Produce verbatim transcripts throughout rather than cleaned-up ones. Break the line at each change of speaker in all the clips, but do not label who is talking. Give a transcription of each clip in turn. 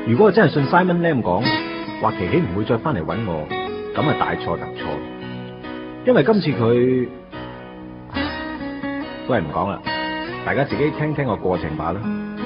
如果我真係信 Simon Lam 講，話琪琪唔會再翻嚟揾我，咁啊大錯特錯。因為今次佢都係唔講啦，大家自己聽聽個過程吧啦。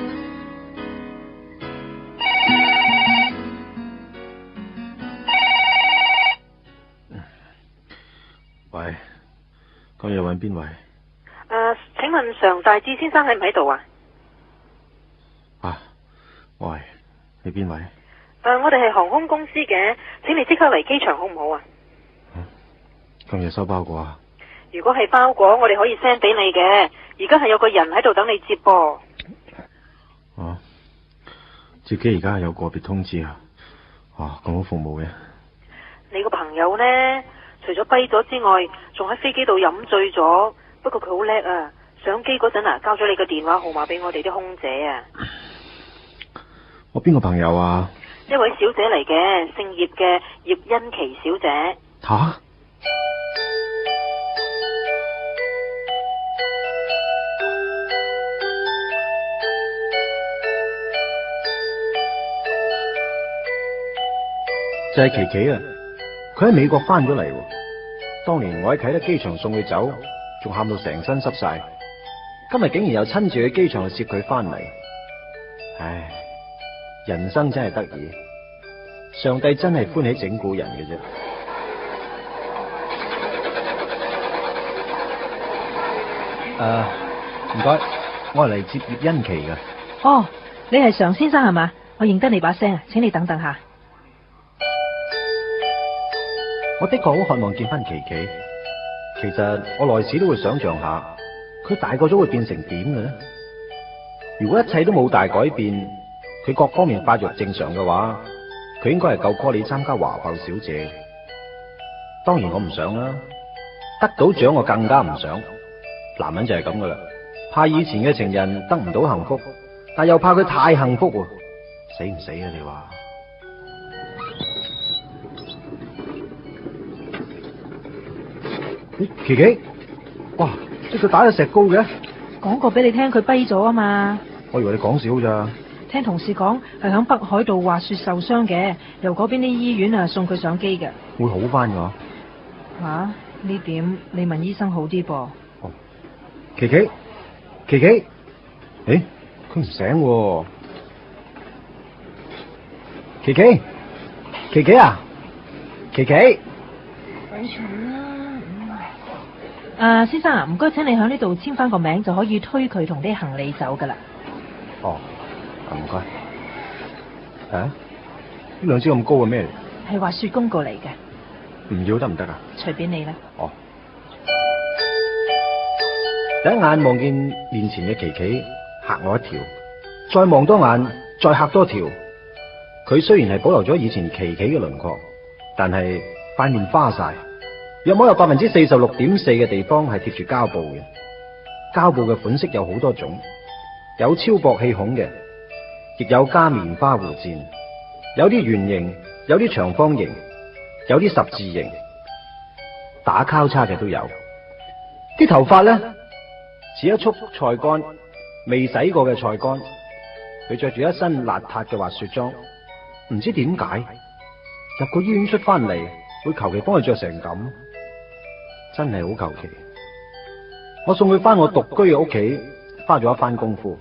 喂，今日揾邊位？誒、
呃，請問常大志先生喺唔喺度啊？
啊，我係，你邊位？誒、
呃，我哋係航空公司嘅，請你即刻嚟機場好唔好啊？
嗯，今日收包裹啊？
如果係包裹，我哋可以 send 俾你嘅。而家係有個人喺度等你接噃。
哦，自己而家係有個別通知啊。哦，咁好服務嘅。
你個朋友呢？除咗跛咗之外，仲喺飛機度飲醉咗。不過佢好叻啊！上機嗰陣啊，交咗你個電話號碼俾我哋啲空姐啊。
我邊個朋友啊？
一位小姐嚟嘅，姓葉嘅葉欣琪小姐。
吓、啊？就係琪琪啊！佢喺美國翻咗嚟。當年我喺啟德機場送佢走，仲喊到成身濕晒。今日竟然又親自去機場去接佢翻嚟。唉，人生真係得意，上帝真係歡喜整蠱人嘅啫。誒，唔該，我係嚟接葉欣琪㗎。
哦，你係常先生係嘛？我認得你把聲啊，請你等等下。
我的確好渴望見翻琪琪。其實我來時都會想象下，佢大個咗會變成點嘅呢？如果一切都冇大改變，佢各方面發育正常嘅話，佢應該係夠 call 你參加華埠小姐。當然我唔想啦，得到獎我更加唔想。男人就係咁噶啦，怕以前嘅情人得唔到幸福，但又怕佢太幸福喎，死唔死啊？你話？琪琪，哇！即佢打咗石膏嘅。
講過俾你聽，佢跛咗啊嘛。
我以為你講笑咋。
聽同事講係響北海道滑雪受傷嘅，由嗰邊啲醫院啊送佢上機嘅。
會好翻噶？
吓、啊？呢點你問醫生好啲噃。
哦，琪琪，琪琪，誒，佢唔醒喎。琪琪，琪琪啊，琪琪。
鬼蟲啦！誒、啊，先生啊，唔該，請你喺呢度簽翻個名，就可以推佢同啲行李走噶啦。
哦，唔該。啊？呢兩支咁高嘅咩嚟？
係滑雪公告嚟嘅。
唔要得唔得啊？
隨便你啦。
哦。第一眼望見面前嘅琪琪，嚇我一跳。再望多眼，再嚇多條。佢雖然係保留咗以前琪琪嘅輪廓，但係塊面花晒。約莫有百分之四十六點四嘅地方係貼住膠布嘅。膠布嘅款式有好多種，有超薄氣孔嘅，亦有加棉花弧線，有啲圓形，有啲長方形，有啲十字形，打交叉嘅都有。啲頭髮呢，似一束菜乾，未洗過嘅菜乾。佢着住一身邋遢嘅滑雪裝，唔知點解入個醫院出翻嚟，會求其幫佢着成咁。真係好求其。我送佢翻我獨居嘅屋企，花咗一番功夫。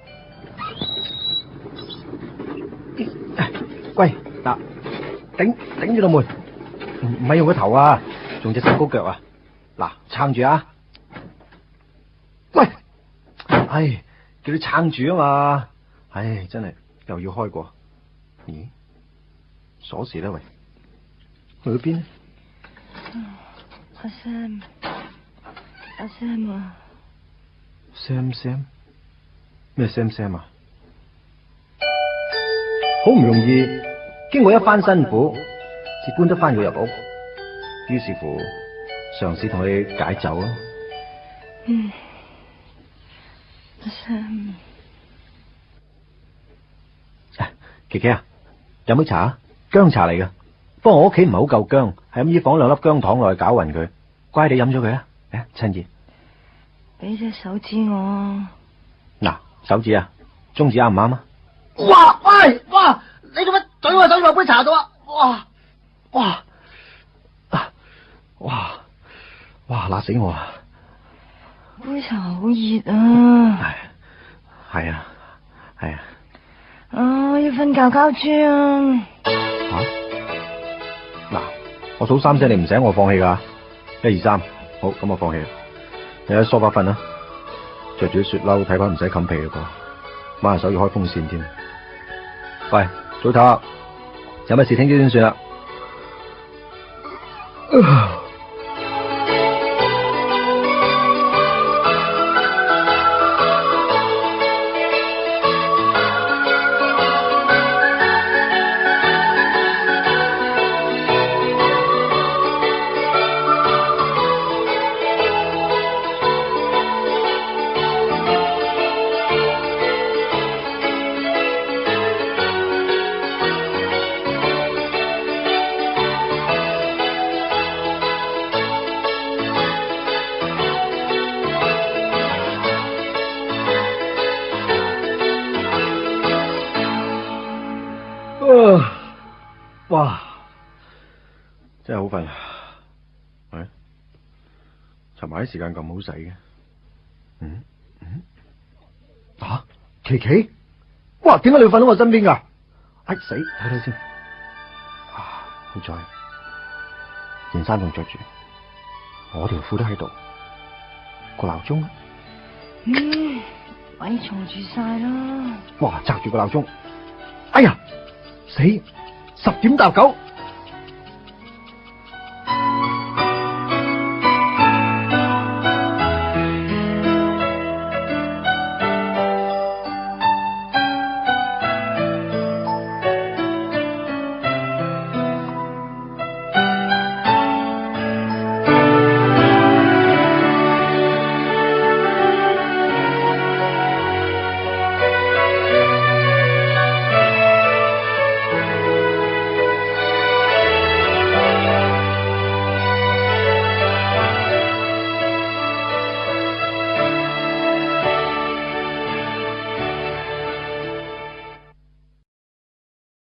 喂，嗱，頂頂住道門，唔唔係用個頭啊，用隻手高腳啊，嗱，撐住啊。喂，唉，叫你撐住啊嘛，唉，真係又要開過。咦，鎖匙咧？喂，去咗邊呢？
阿 Sam， 阿 Sam 啊
，Sam Sam， 咩 Sam Sam 啊？好唔容易經過一番辛苦，至搬得翻佢入屋，於是乎嘗試同佢解酒啊。
嗯，阿 Sam，
啊，琪琪啊，飲杯茶啊，薑茶嚟㗎。不過我屋企唔係好夠薑，喺咁依放兩粒薑糖落去攪勻佢，乖地飲咗佢啊！嚟，趁熱。
俾隻手指我。
嗱，手指啊，中指啱唔啱啊？
哇喂哇！
你做乜懟我手入杯茶度啊？哇哇啊哇哇辣死我啊！
杯茶好熱啊！
係係啊係啊！
啊，我要瞓覺覺豬啊！
吓嗱，我數三聲，你唔醒我放棄噶。一二三，好，咁我放棄啦。你喺梳化瞓啦，着住啲雪褸，睇翻唔使冚被嘅啩，晚下手要開風扇添。喂，早唞啊，有乜事聽朝先算啦。哇，真係好瞓。喂，尋晚啲時間咁好使嘅。嗯嗯，吓、啊，琪琪，哇，點解你會瞓到我身邊噶？哎死，睇睇先。啊，好在件衫仲着住，我條褲都喺度，個鬧鐘呢？
嗯，咪嘈住晒啦。
哇，擲住個鬧鐘，哎呀，死！十點搭九，